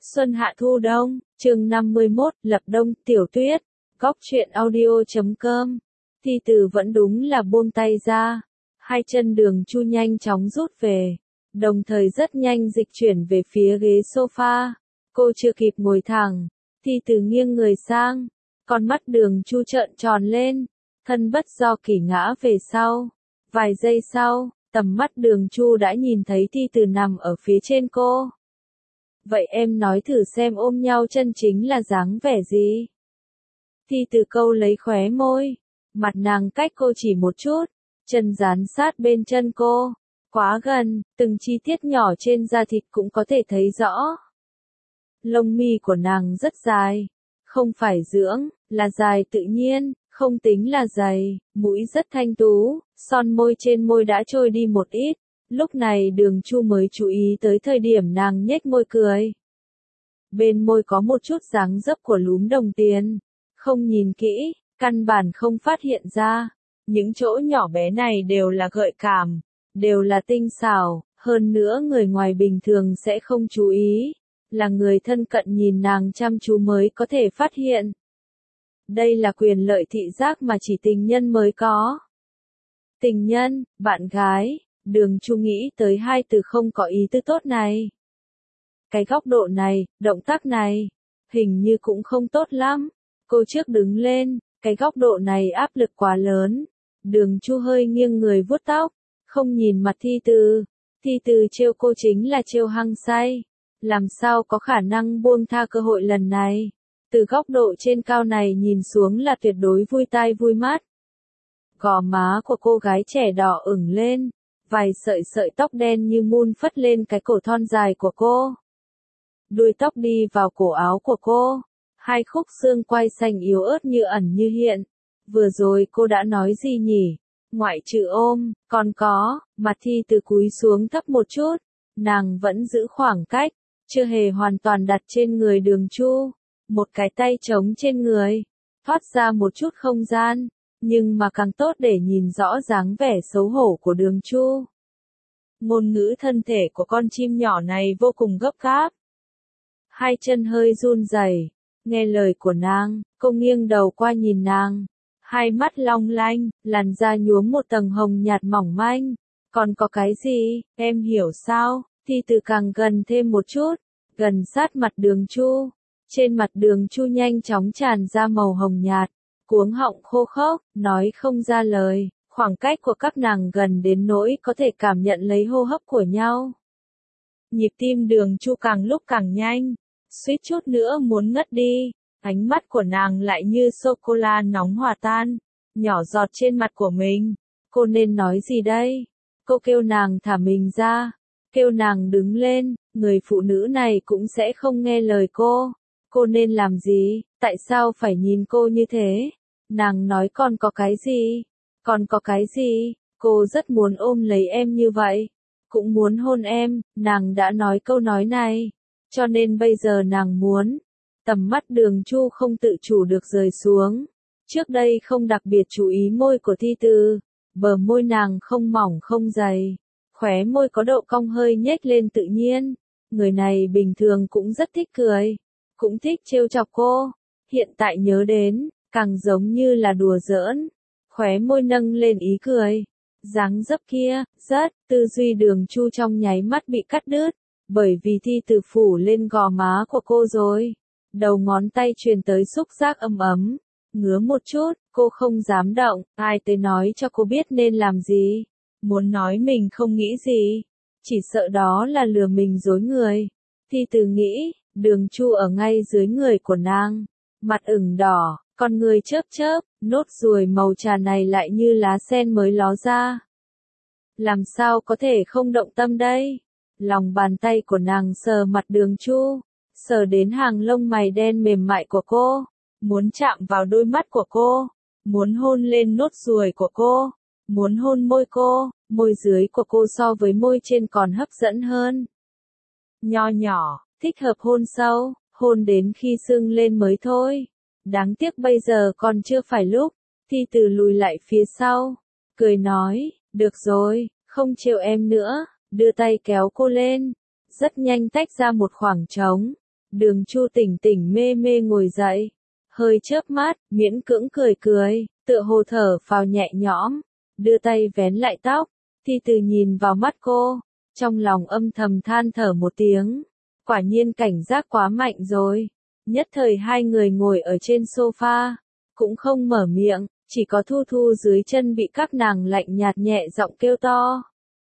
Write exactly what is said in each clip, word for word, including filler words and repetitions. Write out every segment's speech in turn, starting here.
Xuân hạ thu đông, chương năm mươi mốt, lập đông, tiểu tuyết, góc truyện audio chấm com. Thi Từ vẫn đúng là buông tay ra, hai chân Đường Chu nhanh chóng rút về, đồng thời rất nhanh dịch chuyển về phía ghế sofa. Cô chưa kịp ngồi thẳng, Thi Từ nghiêng người sang, con mắt Đường Chu trợn tròn lên, thân bất do kỷ ngã về sau. Vài giây sau, tầm mắt Đường Chu đã nhìn thấy Thi Từ nằm ở phía trên cô. Vậy em nói thử xem ôm nhau chân chính là dáng vẻ gì? Thi Từ câu lấy khóe môi, mặt nàng cách cô chỉ một chút, chân dán sát bên chân cô, quá gần, từng chi tiết nhỏ trên da thịt cũng có thể thấy rõ. Lông mi của nàng rất dài, không phải dưỡng, là dài tự nhiên, không tính là dày, mũi rất thanh tú, son môi trên môi đã trôi đi một ít. Lúc này Đường Chu mới chú ý tới thời điểm nàng nhếch môi cười. Bên môi có một chút dáng dấp của lúm đồng tiền. Không nhìn kỹ, căn bản không phát hiện ra. Những chỗ nhỏ bé này đều là gợi cảm, đều là tinh xảo, hơn nữa người ngoài bình thường sẽ không chú ý. Là người thân cận nhìn nàng chăm chú mới có thể phát hiện. Đây là quyền lợi thị giác mà chỉ tình nhân mới có. Tình nhân, bạn gái. Đường Chu nghĩ tới hai từ không có ý tứ tốt này. Cái góc độ này, động tác này, hình như cũng không tốt lắm. Cô trước đứng lên, cái góc độ này áp lực quá lớn. Đường Chu hơi nghiêng người vuốt tóc, không nhìn mặt Thi Từ. Thi Từ trêu cô chính là trêu hăng say. Làm sao có khả năng buông tha cơ hội lần này. Từ góc độ trên cao này nhìn xuống là tuyệt đối vui tai vui mắt. Gò má của cô gái trẻ đỏ ửng lên. Vài sợi sợi tóc đen như mun phất lên cái cổ thon dài của cô. Đuôi tóc đi vào cổ áo của cô. Hai khúc xương quai xanh yếu ớt như ẩn như hiện. Vừa rồi cô đã nói gì nhỉ? Ngoại trừ ôm, còn có, mặt Thi Từ cúi xuống thấp một chút. Nàng vẫn giữ khoảng cách, chưa hề hoàn toàn đặt trên người Đường Chu. Một cái tay trống trên người, thoát ra một chút không gian. Nhưng mà càng tốt để nhìn rõ dáng vẻ xấu hổ của Đường Chu. Ngôn ngữ thân thể của con chim nhỏ này vô cùng gấp gáp. Hai chân hơi run rẩy, nghe lời của nàng, cô nghiêng đầu qua nhìn nàng. Hai mắt long lanh, làn da nhuốm một tầng hồng nhạt mỏng manh. Còn có cái gì, em hiểu sao? Thi Từ càng gần thêm một chút, gần sát mặt Đường Chu. Trên mặt Đường Chu nhanh chóng tràn ra màu hồng nhạt. Cuống họng khô khốc, nói không ra lời, khoảng cách của các nàng gần đến nỗi có thể cảm nhận lấy hô hấp của nhau. Nhịp tim Đường Chu càng lúc càng nhanh, suýt chút nữa muốn ngất đi, ánh mắt của nàng lại như sô-cô-la nóng hòa tan, nhỏ giọt trên mặt của mình. Cô nên nói gì đây? Cô kêu nàng thả mình ra, kêu nàng đứng lên, người phụ nữ này cũng sẽ không nghe lời cô. Cô nên làm gì? Tại sao phải nhìn cô như thế? Nàng nói còn có cái gì? Còn có cái gì? Cô rất muốn ôm lấy em như vậy. Cũng muốn hôn em, nàng đã nói câu nói này. Cho nên bây giờ nàng muốn. Tầm mắt Đường Chu không tự chủ được rời xuống. Trước đây không đặc biệt chú ý môi của Thi Từ. Bờ môi nàng không mỏng không dày. Khóe môi có độ cong hơi nhếch lên tự nhiên. Người này bình thường cũng rất thích cười. Cũng thích trêu chọc cô. Hiện tại nhớ đến, càng giống như là đùa giỡn. Khóe môi nâng lên ý cười. Dáng dấp kia, rất, tư duy Đường Chu trong nháy mắt bị cắt đứt. Bởi vì Thi Từ phủ lên gò má của cô rồi. Đầu ngón tay truyền tới xúc giác ấm ấm. Ngứa một chút, cô không dám động. Ai tới nói cho cô biết nên làm gì. Muốn nói mình không nghĩ gì. Chỉ sợ đó là lừa mình dối người. Thi Từ nghĩ. Đường Chu ở ngay dưới người của nàng, mặt ửng đỏ, con người chớp chớp, nốt ruồi màu trà này lại như lá sen mới ló ra. Làm sao có thể không động tâm đây? Lòng bàn tay của nàng sờ mặt Đường Chu, sờ đến hàng lông mày đen mềm mại của cô, muốn chạm vào đôi mắt của cô, muốn hôn lên nốt ruồi của cô, muốn hôn môi cô, môi dưới của cô so với môi trên còn hấp dẫn hơn. Nho nhỏ. Thích hợp hôn sâu, hôn đến khi sưng lên mới thôi. Đáng tiếc bây giờ còn chưa phải lúc. Thi Từ lùi lại phía sau, cười nói, được rồi, không trêu em nữa, đưa tay kéo cô lên. Rất nhanh tách ra một khoảng trống. Đường Chu tỉnh tỉnh mê mê ngồi dậy, hơi chớp mắt, miễn cưỡng cười cười, tựa hồ thở phào nhẹ nhõm, đưa tay vén lại tóc, Thi Từ nhìn vào mắt cô, trong lòng âm thầm than thở một tiếng, quả nhiên cảnh giác quá mạnh rồi. Nhất thời hai người ngồi ở trên sofa, cũng không mở miệng, chỉ có Thu Thu dưới chân bị các nàng lạnh nhạt nhẹ giọng kêu to.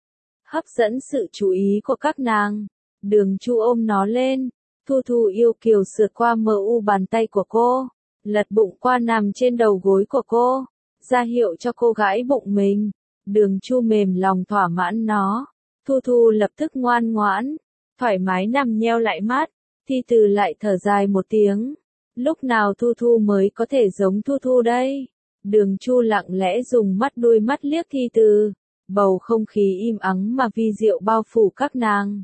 Hấp dẫn sự chú ý của các nàng, Đường Chu ôm nó lên, Thu Thu yêu kiều sượt qua mờ u bàn tay của cô, lật bụng qua nằm trên đầu gối của cô, ra hiệu cho cô gãi bụng mình. Đường Chu mềm lòng thỏa mãn nó, Thu Thu lập tức ngoan ngoãn, thoải mái nằm nheo lại mắt. Thi Từ lại thở dài một tiếng, lúc nào Thu Thu mới có thể giống Thu Thu đây? Đường Chu lặng lẽ dùng mắt đuôi mắt liếc Thi Từ, bầu không khí im ắng mà vi diệu bao phủ các nàng.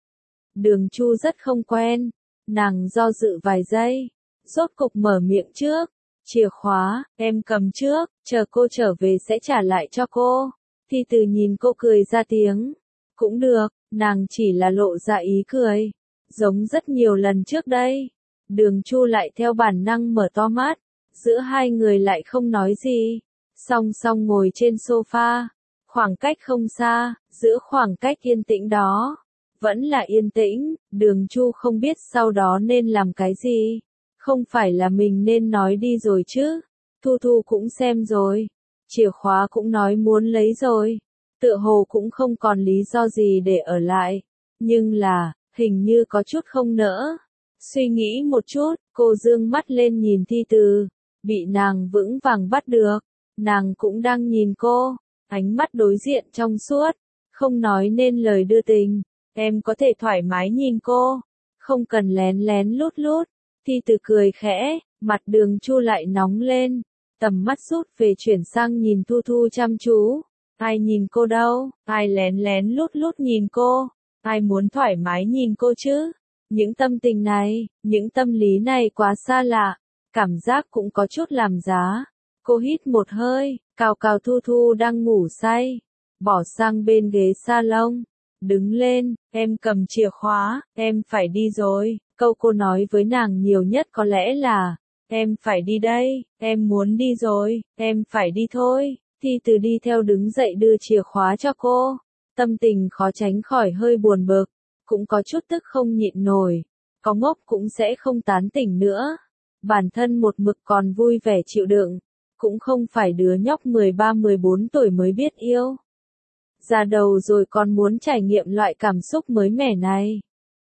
Đường Chu rất không quen, nàng do dự vài giây, rốt cục mở miệng trước, chìa khóa, em cầm trước, chờ cô trở về sẽ trả lại cho cô. Thi Từ nhìn cô cười ra tiếng, cũng được, nàng chỉ là lộ ra ý cười, giống rất nhiều lần trước đây. Đường Chu lại theo bản năng mở to mắt, giữa hai người lại không nói gì, song song ngồi trên sofa, khoảng cách không xa, giữa khoảng cách yên tĩnh đó, vẫn là yên tĩnh. Đường Chu không biết sau đó nên làm cái gì, không phải là mình nên nói đi rồi chứ, Thu Thu cũng xem rồi, chìa khóa cũng nói muốn lấy rồi, tựa hồ cũng không còn lý do gì để ở lại, nhưng là, hình như có chút không nỡ. Suy nghĩ một chút, cô dương mắt lên nhìn Thi Từ, bị nàng vững vàng bắt được, nàng cũng đang nhìn cô, ánh mắt đối diện trong suốt, không nói nên lời đưa tình, em có thể thoải mái nhìn cô, không cần lén lén lút lút. Thi Từ cười khẽ, mặt Đường Chu lại nóng lên, tầm mắt rút về chuyển sang nhìn Thu Thu chăm chú, ai nhìn cô đâu, ai lén lén lút lút nhìn cô, ai muốn thoải mái nhìn cô chứ? Những tâm tình này, những tâm lý này quá xa lạ, cảm giác cũng có chút làm giá. Cô hít một hơi, cào cào Thu Thu đang ngủ say, bỏ sang bên ghế salon, đứng lên, em cầm chìa khóa, em phải đi rồi. Câu cô nói với nàng nhiều nhất có lẽ là, em phải đi đây, em muốn đi rồi, em phải đi thôi. Thi Từ đi theo đứng dậy đưa chìa khóa cho cô, tâm tình khó tránh khỏi hơi buồn bực, cũng có chút tức không nhịn nổi, có ngốc cũng sẽ không tán tỉnh nữa. Bản thân một mực còn vui vẻ chịu đựng, cũng không phải đứa nhóc mười ba mười bốn tuổi mới biết yêu. Già đầu rồi còn muốn trải nghiệm loại cảm xúc mới mẻ này.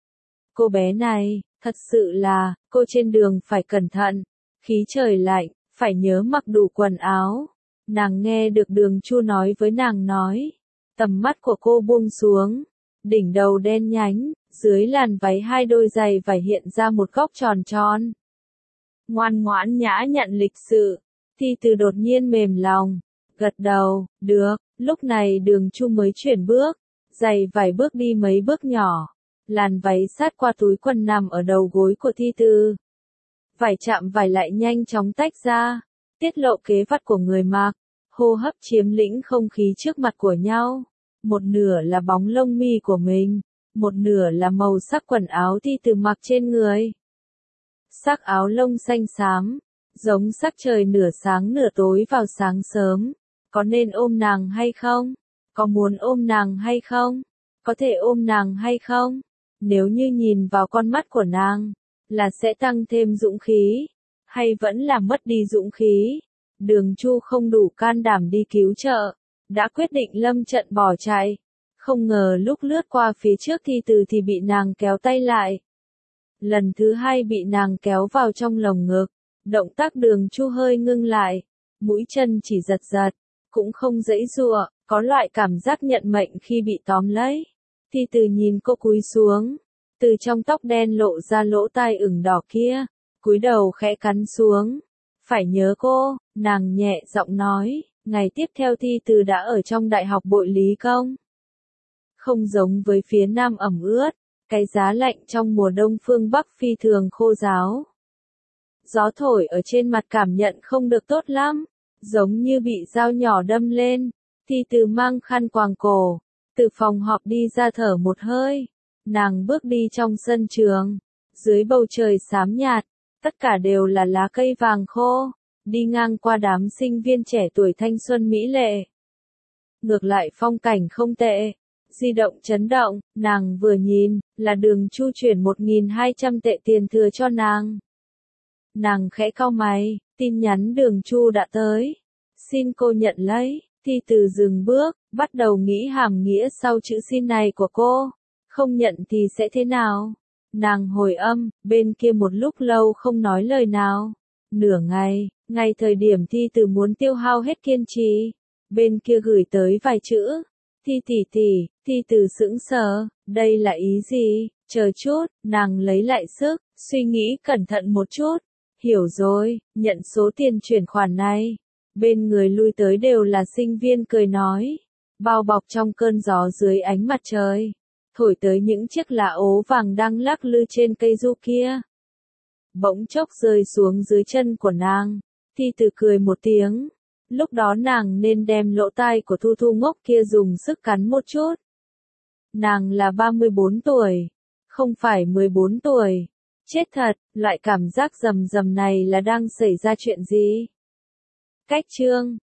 Cô bé này, thật sự là, cô trên đường phải cẩn thận, khí trời lạnh, phải nhớ mặc đủ quần áo. Nàng nghe được Đường Chu nói với nàng nói, tầm mắt của cô buông xuống, đỉnh đầu đen nhánh, dưới làn váy hai đôi giày vải hiện ra một góc tròn tròn. Ngoan ngoãn nhã nhặn lịch sự, Thi Từ đột nhiên mềm lòng, gật đầu, được. Lúc này Đường Chu mới chuyển bước, giày vải bước đi mấy bước nhỏ, làn váy sát qua túi quần nằm ở đầu gối của Thi Từ. Vải chạm vải lại nhanh chóng tách ra, tiết lộ kế vật của người mặc, hô hấp chiếm lĩnh không khí trước mặt của nhau. Một nửa là bóng lông mi của mình, một nửa là màu sắc quần áo Thi Từ mặc trên người. Sắc áo lông xanh xám, giống sắc trời nửa sáng nửa tối vào sáng sớm. Có nên ôm nàng hay không? Có muốn ôm nàng hay không? Có thể ôm nàng hay không? Nếu như nhìn vào con mắt của nàng, là sẽ tăng thêm dũng khí, hay vẫn là mất đi dũng khí? Đường Chu không đủ can đảm đi cứu trợ, đã quyết định lâm trận bỏ chạy. Không ngờ lúc lướt qua phía trước Thi Từ thì bị nàng kéo tay lại. Lần thứ hai bị nàng kéo vào trong lồng ngực, động tác Đường Chu hơi ngưng lại, mũi chân chỉ giật giật, cũng không giãy giụa, có loại cảm giác nhận mệnh khi bị tóm lấy. Thi Từ nhìn cô cúi xuống, từ trong tóc đen lộ ra lỗ tai ửng đỏ kia, cúi đầu khẽ cắn xuống. Phải nhớ cô, nàng nhẹ giọng nói, ngày tiếp theo Thi Từ đã ở trong Đại học Bội Lý Công. Không giống với phía Nam ẩm ướt, cái giá lạnh trong mùa đông phương Bắc phi thường khô ráo. Gió thổi ở trên mặt cảm nhận không được tốt lắm, giống như bị dao nhỏ đâm lên. Thi Từ mang khăn quàng cổ, từ phòng họp đi ra thở một hơi. Nàng bước đi trong sân trường, Dưới bầu trời xám nhạt, tất cả đều là lá cây vàng khô, đi ngang qua đám sinh viên trẻ tuổi thanh xuân mỹ lệ. Ngược lại phong cảnh không tệ. Di động chấn động, nàng vừa nhìn, là Đường Chu chuyển một nghìn hai trăm tệ tiền thừa cho nàng. Nàng khẽ cau mày, tin nhắn Đường Chu đã tới. Xin cô nhận lấy. Thi Từ dừng bước, bắt đầu nghĩ hàm nghĩa sau chữ xin này của cô. Không nhận thì sẽ thế nào? Nàng hồi âm, bên kia một lúc lâu không nói lời nào. Nửa ngày, ngay thời điểm Thi Từ muốn tiêu hao hết kiên trì, bên kia gửi tới vài chữ. Thi tỷ tỷ, Thi Từ sững sờ, đây là ý gì? Chờ chút, nàng lấy lại sức, suy nghĩ cẩn thận một chút. Hiểu rồi, nhận số tiền chuyển khoản này. Bên người lui tới đều là sinh viên cười nói, bao bọc trong cơn gió dưới ánh mặt trời, thổi tới những chiếc lá ố vàng đang lắc lư trên cây du kia. Bỗng chốc rơi xuống dưới chân của nàng. Thi Từ cười một tiếng. Lúc đó nàng nên đem lỗ tai của Thu Thu ngốc kia dùng sức cắn một chút. Nàng là ba mươi bốn tuổi, không phải mười bốn tuổi. Chết thật, loại cảm giác rầm rầm này là đang xảy ra chuyện gì? Cách chương